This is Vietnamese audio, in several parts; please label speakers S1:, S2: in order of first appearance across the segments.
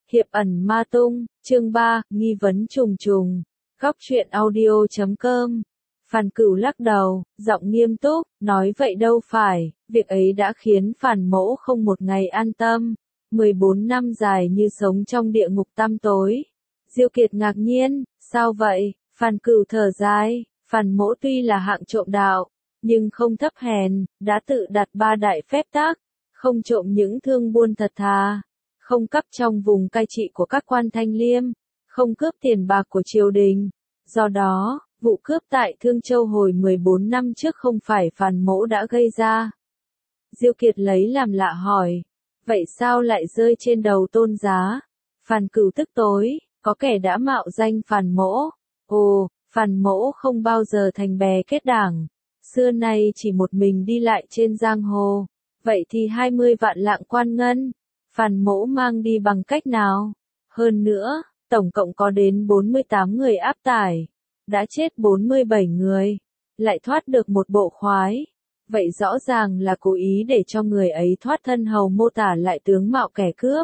S1: Hiệp ẩn ma tung, chương 3, nghi vấn trùng trùng. Góc truyện audio.com. Phan Cửu lắc đầu, giọng nghiêm túc, nói vậy đâu phải, việc ấy đã khiến Phản Mỗ không một ngày an tâm. 14 năm dài như sống trong địa ngục tăm tối. Diêu Kiệt ngạc nhiên, sao vậy? Phan Cửu thở dài, Phản Mỗ tuy là hạng trộm đạo, nhưng không thấp hèn, đã tự đặt 3 đại phép tắc, không trộm những thương buôn thật thà, không cắp trong vùng cai trị của các quan thanh liêm, không cướp tiền bạc của triều đình. Do đó, vụ cướp tại Thương Châu hồi 14 năm trước không phải Phản Mỗ đã gây ra. Diêu Kiệt lấy làm lạ hỏi, vậy sao lại rơi trên đầu Tôn Giá? Phan Cửu tức tối, có kẻ đã mạo danh Phản Mỗ. Ồ, Phản Mỗ không bao giờ thành bè kết đảng, xưa nay chỉ một mình đi lại trên giang hồ. Vậy thì 20 vạn lạng quan ngân, Phản Mỗ mang đi bằng cách nào? Hơn nữa, tổng cộng có đến 48 người áp tải, đã chết 47 người, lại thoát được một bộ khoái. Vậy rõ ràng là cố ý để cho người ấy thoát thân, hầu mô tả lại tướng mạo kẻ cướp.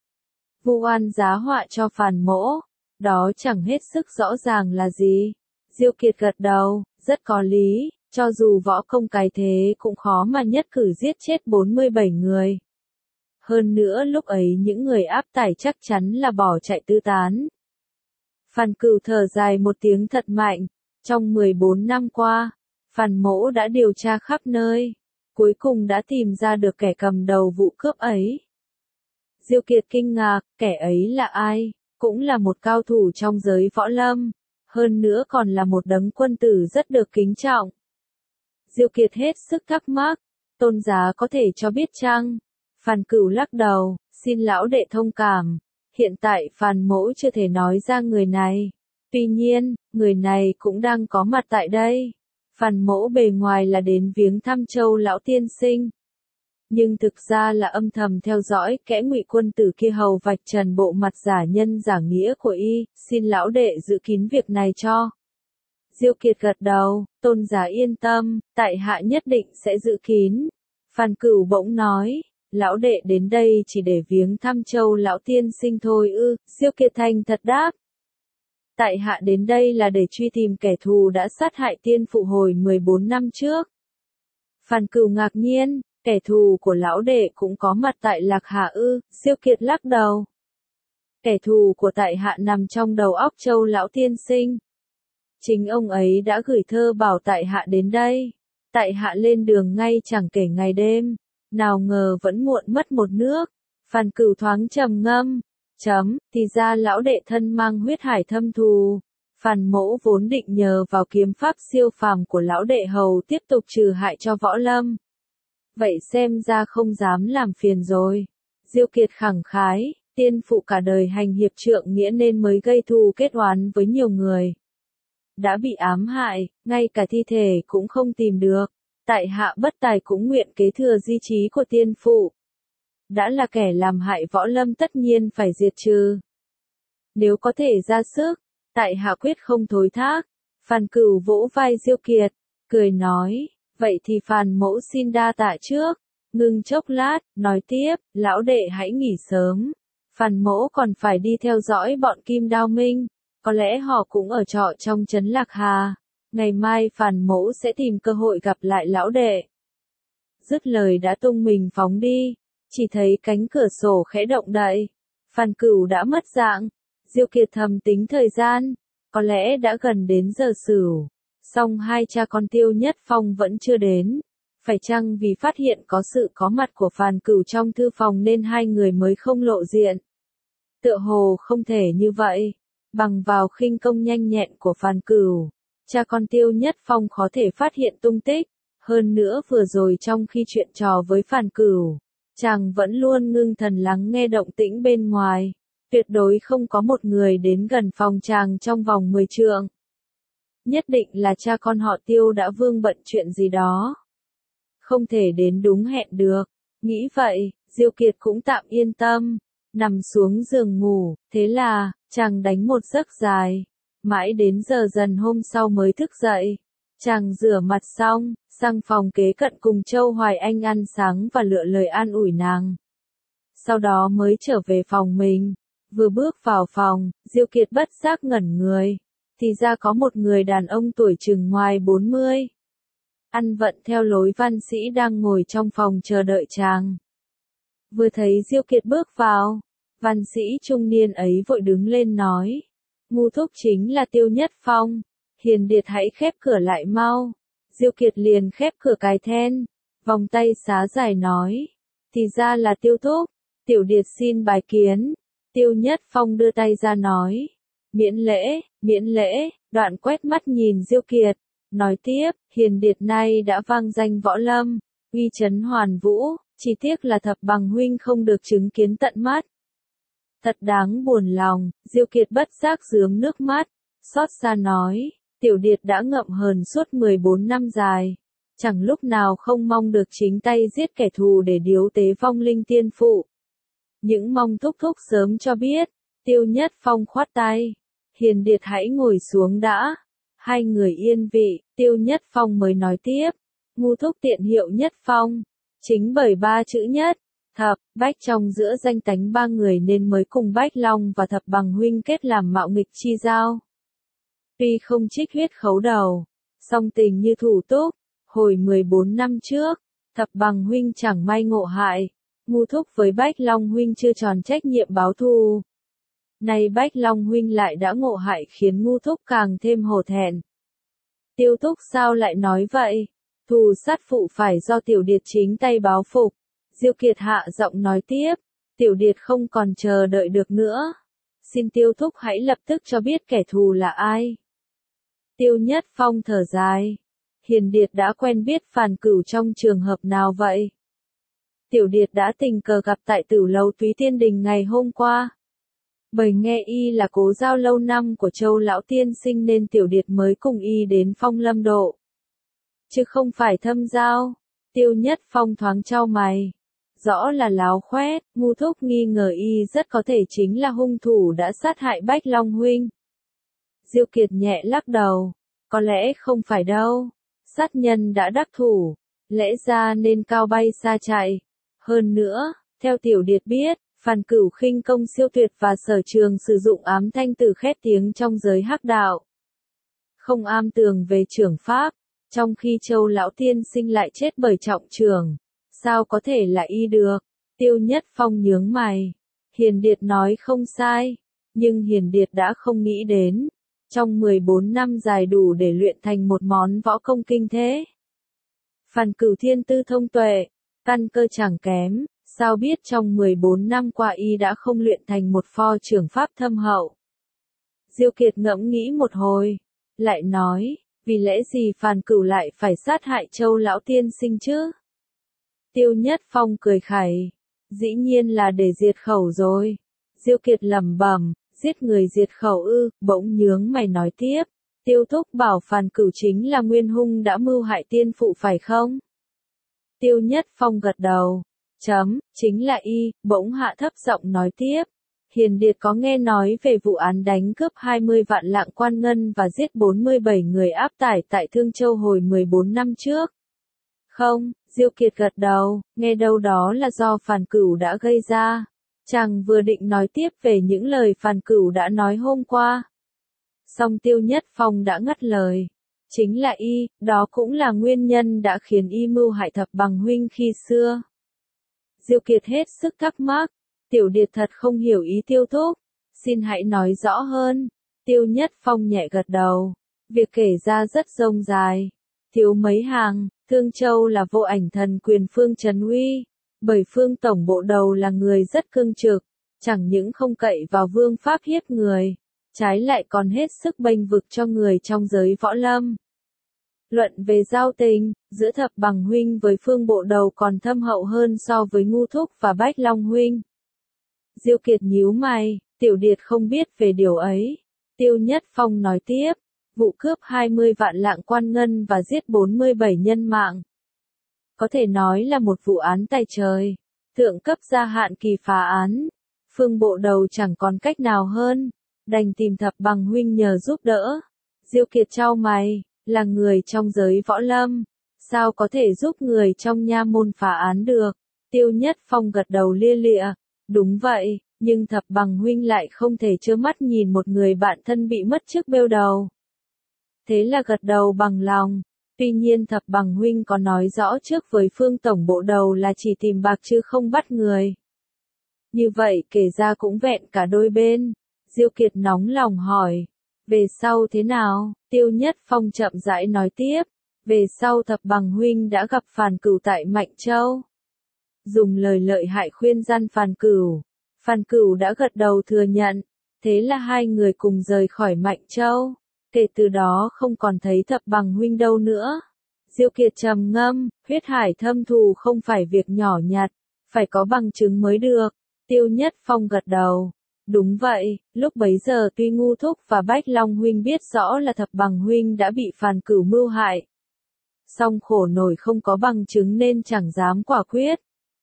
S1: Vu oan giá họa cho Phản Mỗ, đó chẳng hết sức rõ ràng là gì? Diêu Kiệt gật đầu, rất có lý, cho dù võ công cái thế cũng khó mà nhất cử giết chết 47 người. Hơn nữa lúc ấy những người áp tải chắc chắn là bỏ chạy tứ tán. Phan Cửu thở dài một tiếng thật mạnh, trong 14 năm qua, Phản Mỗ đã điều tra khắp nơi, cuối cùng đã tìm ra được kẻ cầm đầu vụ cướp ấy. Diêu Kiệt kinh ngạc, kẻ ấy là ai? Cũng là một cao thủ trong giới võ lâm, hơn nữa còn là một đấng quân tử rất được kính trọng. Diêu Kiệt hết sức thắc mắc, Tôn Giá có thể cho biết chăng? Phan Cửu lắc đầu, xin lão đệ thông cảm, hiện tại Phản Mỗ chưa thể nói ra người này. Tuy nhiên, người này cũng đang có mặt tại đây. Phản Mỗ bề ngoài là đến viếng thăm Châu lão tiên sinh, nhưng thực ra là âm thầm theo dõi kẻ Ngụy quân tử kia hầu vạch trần bộ mặt giả nhân giả nghĩa của y, xin lão đệ giữ kín việc này cho. Diêu Kiệt gật đầu, Tôn Giá yên tâm, tại hạ nhất định sẽ giữ kín. Phan Cửu bỗng nói, lão đệ đến đây chỉ để viếng thăm Châu lão tiên sinh thôi ư? Diêu Kiệt thành thật đáp, tại hạ đến đây là để truy tìm kẻ thù đã sát hại tiên phụ hồi 14 năm trước. Phan Cửu ngạc nhiên, kẻ thù của lão đệ cũng có mặt tại Lạc Hà ư? Diêu Kiệt lắc đầu, kẻ thù của tại hạ nằm trong đầu óc Châu lão tiên sinh. Chính ông ấy đã gửi thơ bảo tại hạ đến đây. Tại hạ lên đường ngay chẳng kể ngày đêm, nào ngờ vẫn muộn mất một nước. Phan Cửu thoáng trầm ngâm, thì ra lão đệ thân mang huyết hải thâm thù. Phản Mỗ vốn định nhờ vào kiếm pháp siêu phàm của lão đệ hầu tiếp tục trừ hại cho võ lâm. Vậy xem ra không dám làm phiền rồi. Diêu Kiệt khẳng khái, tiên phụ cả đời hành hiệp trượng nghĩa nên mới gây thù kết oán với nhiều người. Đã bị ám hại, ngay cả thi thể cũng không tìm được. Tại hạ bất tài cũng nguyện kế thừa di chí của tiên phụ. Đã là kẻ làm hại võ lâm tất nhiên phải diệt trừ. Nếu có thể ra sức, tại hạ quyết không thối thác. Phan Cửu vỗ vai Diêu Kiệt, cười nói, vậy thì Phản Mỗ xin đa tạ trước. Ngưng chốc lát, nói tiếp, lão đệ hãy nghỉ sớm. Phản Mỗ còn phải đi theo dõi bọn Kim Đao Minh, có lẽ họ cũng ở trọ trong trấn Lạc Hà. Ngày mai Phản Mỗ sẽ tìm cơ hội gặp lại lão đệ. Dứt lời đã tung mình phóng đi, chỉ thấy cánh cửa sổ khẽ động đậy. Phan Cửu đã mất dạng. Diêu Kiệt thầm tính thời gian, có lẽ đã gần đến giờ sửu. Song hai cha con Tiêu Nhất Phong vẫn chưa đến. Phải chăng vì phát hiện có sự có mặt của Phan Cửu trong thư phòng nên hai người mới không lộ diện? Tựa hồ không thể như vậy. Bằng vào khinh công nhanh nhẹn của Phan Cửu, cha con Tiêu Nhất Phong khó thể phát hiện tung tích. Hơn nữa vừa rồi trong khi chuyện trò với Phan Cửu, chàng vẫn luôn ngưng thần lắng nghe động tĩnh bên ngoài. Tuyệt đối không có một người đến gần phòng chàng trong vòng 10 trượng. Nhất định là cha con họ Tiêu đã vương bận chuyện gì đó. Không thể đến đúng hẹn được. Nghĩ vậy, Diêu Kiệt cũng tạm yên tâm, nằm xuống giường ngủ. Thế là, chàng đánh một giấc dài. Mãi đến giờ dần hôm sau mới thức dậy. Chàng rửa mặt xong, sang phòng kế cận cùng Châu Hoài Anh ăn sáng và lựa lời an ủi nàng. Sau đó mới trở về phòng mình. Vừa bước vào phòng, Diêu Kiệt bất giác ngẩn người. Thì ra có một người đàn ông tuổi chừng ngoài 40. Ăn vận theo lối văn sĩ đang ngồi trong phòng chờ đợi chàng. Vừa thấy Diêu Kiệt bước vào, văn sĩ trung niên ấy vội đứng lên nói. Ngu thúc chính là Tiêu Nhất Phong. Hiền Điệt hãy khép cửa lại mau. Diêu Kiệt liền khép cửa cái then. Vòng tay xá dài nói. Thì ra là Tiêu thúc. Tiểu Điệt xin bái kiến. Tiêu Nhất Phong đưa tay ra nói. Miễn lễ, đoạn quét mắt nhìn Diêu Kiệt. Nói tiếp, Hiền Điệt nay đã vang danh võ lâm, uy chấn hoàn vũ, chỉ tiếc là Thập Bằng huynh không được chứng kiến tận mắt. Thật đáng buồn lòng, Diêu Kiệt bất giác rướm nước mắt, xót xa nói, Tiểu Điệt đã ngậm hờn suốt 14 năm dài, chẳng lúc nào không mong được chính tay giết kẻ thù để điếu tế vong linh tiên phụ. Những mong thúc thúc sớm cho biết, Tiêu Nhất Phong khoát tay, Hiền Điệt hãy ngồi xuống đã. Hai người yên vị, Tiêu Nhất Phong mới nói tiếp, ngu thúc tiện hiệu Nhất Phong, chính bởi ba chữ nhất, thập, bách trong giữa danh tánh ba người nên mới cùng Bách Long và Thập Bằng huynh kết làm mạo nghịch chi giao. Tuy không trích huyết khấu đầu, song tình như thủ túc, hồi 14 năm trước, Thập Bằng huynh chẳng may ngộ hại, ngu thúc với Bách Long huynh chưa tròn trách nhiệm báo thù. Nay Bách Long huynh lại đã ngộ hại khiến ngu thúc càng thêm hổ thẹn. Tiêu thúc sao lại nói vậy? Thù sát phụ phải do Tiểu Điệt chính tay báo phục. Diêu Kiệt hạ giọng nói tiếp. Tiểu Điệt không còn chờ đợi được nữa. Xin Tiêu thúc hãy lập tức cho biết kẻ thù là ai. Tiêu Nhất Phong thở dài. Hiền Điệt đã quen biết Phàn Cửu trong trường hợp nào vậy? Tiểu Điệt đã tình cờ gặp tại Tử Lầu Túy Tiên Đình ngày hôm qua. Bởi nghe y là cố giao lâu năm của Châu lão tiên sinh nên Tiểu Điệt mới cùng y đến Phong Lâm Độ. Chứ không phải thâm giao. Tiêu Nhất Phong thoáng chau mày. Rõ là láo khoét, ngu thúc nghi ngờ y rất có thể chính là hung thủ đã sát hại Bách Long huynh. Diêu Kiệt nhẹ lắc đầu. Có lẽ không phải đâu. Sát nhân đã đắc thủ. Lẽ ra nên cao bay xa chạy. Hơn nữa, theo Tiểu Điệt biết, Phàn Cửu khinh công siêu tuyệt và sở trường sử dụng ám thanh từ khét tiếng trong giới hắc đạo. Không am tường về trưởng pháp, trong khi Châu lão tiên sinh lại chết bởi trọng trường. Sao có thể là y được? Tiêu Nhất Phong nhướng mày. Hiền Điệt nói không sai, nhưng Hiền Điệt đã không nghĩ đến. Trong 14 năm dài đủ để luyện thành một món võ công kinh thế. Phàn Cửu thiên tư thông tuệ, căn cơ chẳng kém. Sao biết trong 14 năm qua y đã không luyện thành một pho trưởng pháp thâm hậu? Diêu Kiệt ngẫm nghĩ một hồi, lại nói, vì lẽ gì Phàn Cửu lại phải sát hại Châu lão tiên sinh chứ? Tiêu Nhất Phong cười khẩy, dĩ nhiên là để diệt khẩu rồi. Diêu Kiệt lẩm bẩm, giết người diệt khẩu ư? Bỗng nhướng mày nói tiếp, Tiêu thúc bảo Phàn Cửu chính là nguyên hung đã mưu hại tiên phụ phải không? Tiêu Nhất Phong gật đầu. Chính là y, bỗng hạ thấp giọng nói tiếp. Hiền Điệt có nghe nói về vụ án đánh cướp 20 vạn lạng quan ngân và giết 47 người áp tải tại Thương Châu hồi 14 năm trước? Không, Diêu Kiệt gật đầu, nghe đâu đó là do Phàn Cửu đã gây ra. Chàng vừa định nói tiếp về những lời Phàn Cửu đã nói hôm qua. Song Tiêu Nhất Phong đã ngắt lời. Chính là y, đó cũng là nguyên nhân đã khiến y mưu hại Thập Bằng huynh khi xưa. Diêu Kiệt hết sức thắc mắc. Tiểu Điệt thật không hiểu ý Tiêu thúc. Xin hãy nói rõ hơn. Tiêu Nhất Phong nhẹ gật đầu. Việc kể ra rất rông dài. Thiếu mấy hàng, Thương Châu là vô ảnh thần quyền Phương Trấn Uy. Bởi Phương Tổng Bộ Đầu là người rất cương trực. Chẳng những không cậy vào vương pháp hiếp người. Trái lại còn hết sức bênh vực cho người trong giới võ lâm. Luận về giao tình, giữa Thập Bằng huynh với Phương Bộ Đầu còn thâm hậu hơn so với Ngu thúc và Bách Long huynh. Diêu Kiệt nhíu mày, Tiểu Điệt không biết về điều ấy. Tiêu Nhất Phong nói tiếp, vụ cướp 20 vạn lạng quan ngân và giết 47 nhân mạng. Có thể nói là một vụ án tài trời. Thượng cấp gia hạn kỳ phá án. Phương Bộ Đầu chẳng còn cách nào hơn. Đành tìm Thập Bằng huynh nhờ giúp đỡ. Diêu Kiệt chau mày, là người trong giới võ lâm. Sao có thể giúp người trong nha môn phá án được? Tiêu Nhất Phong gật đầu lia lịa. Đúng vậy, Nhưng Thập Bằng huynh lại không thể trơ mắt nhìn một người bạn thân bị mất chức bêu đầu. Thế là gật đầu bằng lòng. Tuy nhiên Thập Bằng huynh có nói rõ trước với Phương tổng bộ đầu là chỉ tìm bạc chứ không bắt người. Như vậy kể ra cũng vẹn cả đôi bên. Diêu Kiệt nóng lòng hỏi. Về sau thế nào? Tiêu Nhất Phong chậm rãi nói tiếp. Về sau Thập Bằng huynh đã gặp Phàn Cửu tại Mạnh Châu. Dùng lời lợi hại khuyên răn Phàn Cửu. Phàn Cửu đã gật đầu thừa nhận. Thế là hai người cùng rời khỏi Mạnh Châu. Kể từ đó không còn thấy Thập Bằng huynh đâu nữa. Diêu Kiệt trầm ngâm, huyết hải thâm thù không phải việc nhỏ nhặt, phải có bằng chứng mới được. Tiêu Nhất Phong gật đầu. Đúng vậy, lúc bấy giờ tuy Ngu Thúc và Bách Long huynh biết rõ là Thập Bằng huynh đã bị Phàn Cửu mưu hại. Song khổ nổi không có bằng chứng nên chẳng dám quả quyết.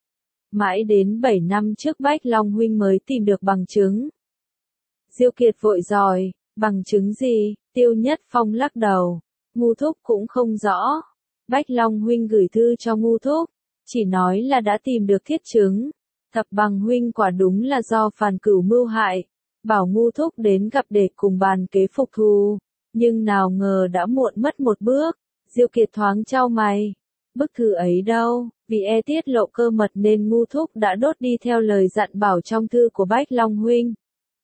S1: Mãi đến 7 năm trước Bách Long huynh mới tìm được bằng chứng. Diêu Kiệt vội dòi, bằng chứng gì? Tiêu Nhất Phong lắc đầu. Ngu Thúc cũng không rõ. Bách Long huynh gửi thư cho Ngu Thúc, chỉ nói là đã tìm được thiết chứng. Thập Bằng huynh quả đúng là do Phàn Cửu mưu hại, bảo Ngu Thúc đến gặp để cùng bàn kế phục thù, nhưng nào ngờ đã muộn mất một bước. Diêu Kiệt thoáng chau mày. Bức thư ấy đâu? Vì e tiết lộ cơ mật nên Ngu Thúc đã đốt đi theo lời dặn bảo trong thư của Bách Long huynh.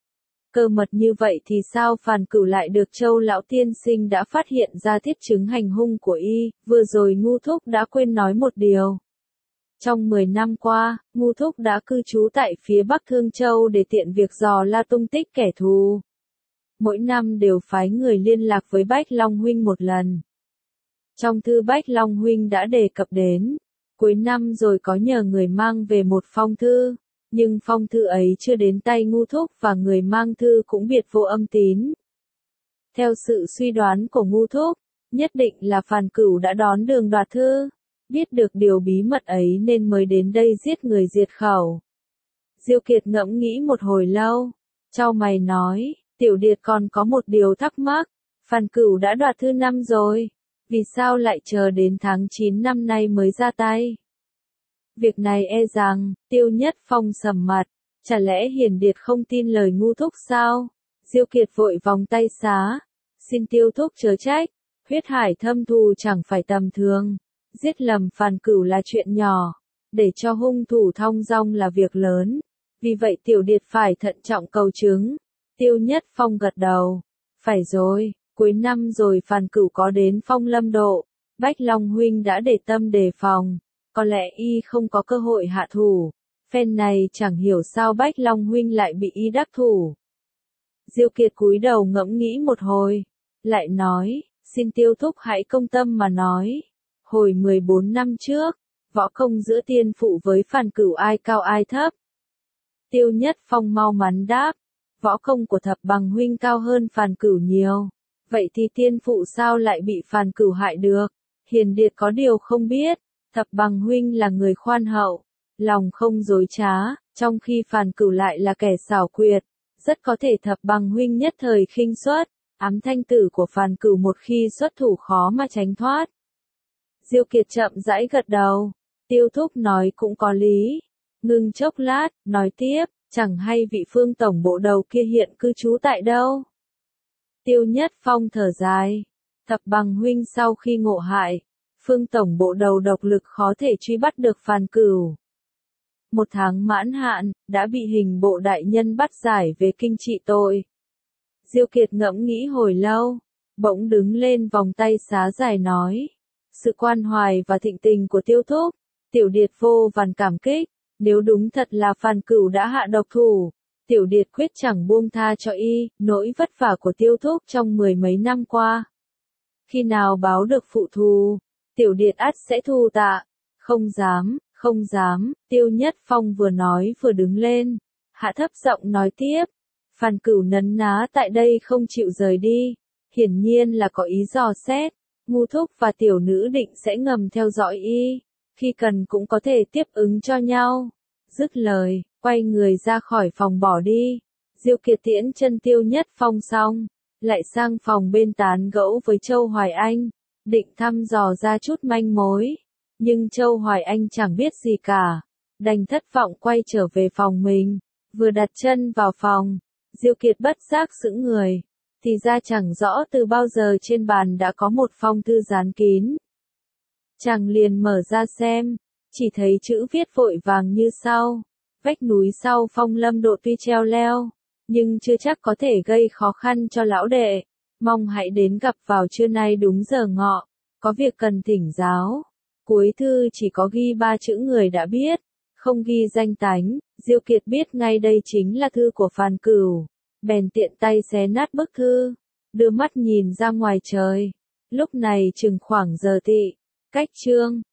S1: Cơ mật như vậy thì sao Phàn Cửu lại được Châu lão tiên sinh đã phát hiện ra thiết chứng hành hung của y? Vừa rồi Ngu Thúc đã quên nói một điều. Trong 10 năm qua, Ngu Thúc đã cư trú tại phía Bắc Thương Châu để tiện việc dò la tung tích kẻ thù. Mỗi năm đều phái người liên lạc với Bách Long huynh một lần. Trong thư Bách Long huynh đã đề cập đến, cuối năm rồi có nhờ người mang về một phong thư, nhưng phong thư ấy chưa đến tay Ngu Thúc và người mang thư cũng biệt vô âm tín. Theo sự suy đoán của Ngu Thúc, nhất định là Phàn Cửu đã đón đường đoạt thư, biết được điều bí mật ấy nên mới đến đây giết người diệt khẩu. Diêu Kiệt ngẫm nghĩ một hồi lâu, chau mày nói, Tiểu Điệt còn có một điều thắc mắc, Phàn Cửu đã đoạt thư năm rồi, vì sao lại chờ đến tháng 9 năm nay mới ra tay? Việc này e rằng, Tiêu Nhất Phong sầm mặt, chả lẽ Hiền Điệt không tin lời Ngu Thúc sao? Diêu Kiệt vội vòng tay xá, xin Tiêu Thúc chớ trách, huyết hải thâm thù chẳng phải tầm thường, giết lầm Phàn Cửu là chuyện nhỏ, để cho hung thủ thong dong là việc lớn, vì vậy Tiểu Điệt phải thận trọng cầu chứng. Tiêu Nhất Phong gật đầu, phải rồi, cuối năm rồi Phàn Cửu có đến Phong Lâm Độ, Bách Long huynh đã để tâm đề phòng. Có lẽ y không có cơ hội hạ thủ, phen này chẳng hiểu sao Bách Long huynh lại bị y đắc thủ. Diêu Kiệt cúi đầu ngẫm nghĩ một hồi, lại nói, xin Tiêu Thúc hãy công tâm mà nói. Hồi 14 năm trước, võ công giữa tiên phụ với Phàn Cửu ai cao ai thấp? Tiêu Nhất Phong mau mắn đáp, võ công của Thập Bằng huynh cao hơn Phàn Cửu nhiều. Vậy thì tiên phụ sao lại bị Phàn Cửu hại được? Hiền Điệt có điều không biết. Thập Bằng huynh là người khoan hậu, lòng không dối trá, trong khi Phàn Cửu lại là kẻ xảo quyệt, rất có thể Thập Bằng huynh nhất thời khinh suất, ám thanh tử của Phàn Cửu một khi xuất thủ khó mà tránh thoát. Diêu Kiệt chậm rãi gật đầu, Tiêu Thúc nói cũng có lý, ngưng chốc lát, nói tiếp, chẳng hay vị Phương tổng bộ đầu kia hiện cư trú tại đâu? Tiêu Nhất Phong thở dài, Thập Bằng huynh sau khi ngộ hại, Phương tổng bộ đầu độc lực khó thể truy bắt được Phàn Cửu. 1 tháng mãn hạn, đã bị hình bộ đại nhân bắt giải về kinh trị tội. Diêu Kiệt ngẫm nghĩ hồi lâu, bỗng đứng lên vòng tay xá dài nói. Sự quan hoài và thịnh tình của Tiêu Thúc, Tiểu Điệt vô vàn cảm kích, nếu đúng thật là Phàn Cửu đã hạ độc thủ, Tiểu Điệt quyết chẳng buông tha cho y, nỗi vất vả của Tiêu Thúc trong 10 mấy năm qua. Khi nào báo được phụ thù, Tiểu Điệt ắt sẽ thu tạ. Không dám, Tiêu Nhất Phong vừa nói vừa đứng lên, hạ thấp giọng nói tiếp. Phàn Cửu nấn ná tại đây không chịu rời đi, hiển nhiên là có ý dò xét, Ngu Thúc và tiểu nữ định sẽ ngầm theo dõi y, khi cần cũng có thể tiếp ứng cho nhau. Dứt lời, quay người ra khỏi phòng bỏ đi. Diêu Kiệt tiễn chân Tiêu Nhất Phong xong, lại sang phòng bên tán gẫu với Châu Hoài Anh, định thăm dò ra chút manh mối, nhưng Châu Hoài Anh chẳng biết gì cả, đành thất vọng quay trở về phòng mình. Vừa đặt chân vào phòng, Diêu Kiệt bất giác sững người, thì ra chẳng rõ từ bao giờ trên bàn đã có một phong thư dán kín. Chàng liền mở ra xem, chỉ thấy chữ viết vội vàng như sau: vách núi sau Phong Lâm Độ tuy treo leo, nhưng chưa chắc có thể gây khó khăn cho lão đệ. Mong hãy đến gặp vào trưa nay đúng giờ ngọ, có việc cần thỉnh giáo. Cuối thư chỉ có ghi 3 chữ người đã biết, không ghi danh tánh. Diêu Kiệt biết ngay đây chính là thư của Phan Cửu, bèn tiện tay xé nát bức thư, đưa mắt nhìn ra ngoài trời. Lúc này chừng khoảng giờ tỵ, cách trương.